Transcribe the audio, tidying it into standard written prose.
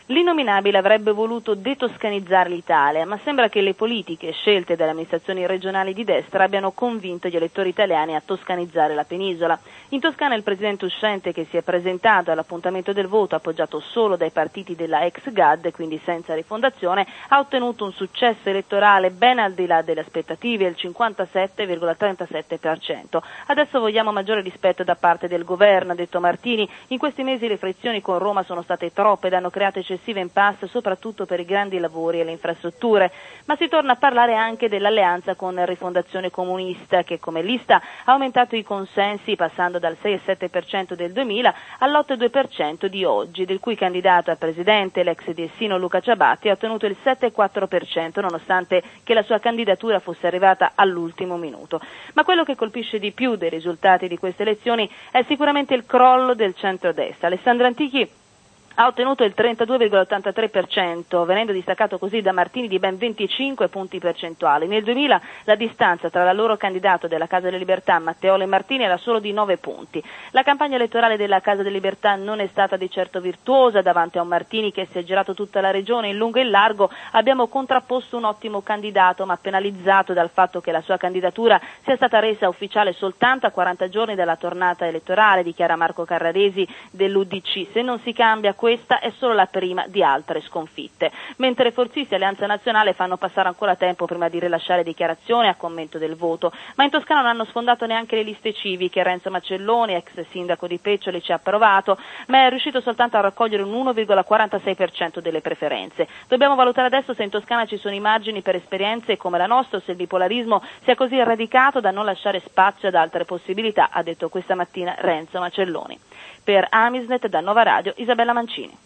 L'innominabile avrebbe voluto detoscanizzare l'Italia, ma sembra che le politiche scelte dalle amministrazioni regionali di destra abbiano convinto gli elettori italiani a toscanizzare la penisola. In Toscana il presidente uscente, che si è presentato all'appuntamento del voto appoggiato solo dai partiti della ex GAD, quindi senza rifondazione, ha ottenuto un successo elettorale ben al di là delle aspettative, il 57,37%. Adesso vogliamo maggiore rispetto da parte del governo, ha detto Martini. In questi mesi le frizioni con Roma sono state troppe ed hanno creato eccessive impasse soprattutto per i grandi lavori e le infrastrutture, ma si torna a parlare anche dell'alleanza con Rifondazione Comunista, che come lista ha aumentato i consensi passando dal 6,7% del 2000 all'8,2% di oggi, del cui candidato a presidente, l'ex diessino Luca Ciabatti, ha ottenuto il 7,4%, nonostante che la sua candidatura fosse arrivata all'ultimo minuto. Ma quello che colpisce di più dei risultati di queste elezioni è sicuramente il crollo del centrodestra. Alessandro Antichi ha ottenuto il 32,83%, venendo distaccato così da Martini di ben 25 punti percentuali. Nel 2000 la distanza tra l'allora candidato della Casa delle Libertà, Matteola e Martini, era solo di 9 punti. La campagna elettorale della Casa delle Libertà non è stata di certo virtuosa davanti a un Martini che si è girato tutta la regione in lungo e in largo. Abbiamo contrapposto un ottimo candidato, ma penalizzato dal fatto che la sua candidatura sia stata resa ufficiale soltanto a 40 giorni dalla tornata elettorale, dichiara Marco Carraresi dell'UDC. Se non si cambia questa è solo la prima di altre sconfitte. Mentre forzisti e Alleanza Nazionale fanno passare ancora tempo prima di rilasciare dichiarazione a commento del voto, ma in Toscana non hanno sfondato neanche le liste civiche. Renzo Macelloni, ex sindaco di Peccioli, ci ha provato, ma è riuscito soltanto a raccogliere un 1,46% delle preferenze. Dobbiamo valutare adesso se in Toscana ci sono i margini per esperienze come la nostra o se il bipolarismo sia così radicato da non lasciare spazio ad altre possibilità, ha detto questa mattina Renzo Macelloni. Per Amisnet da Nova Radio, Isabella Mancini.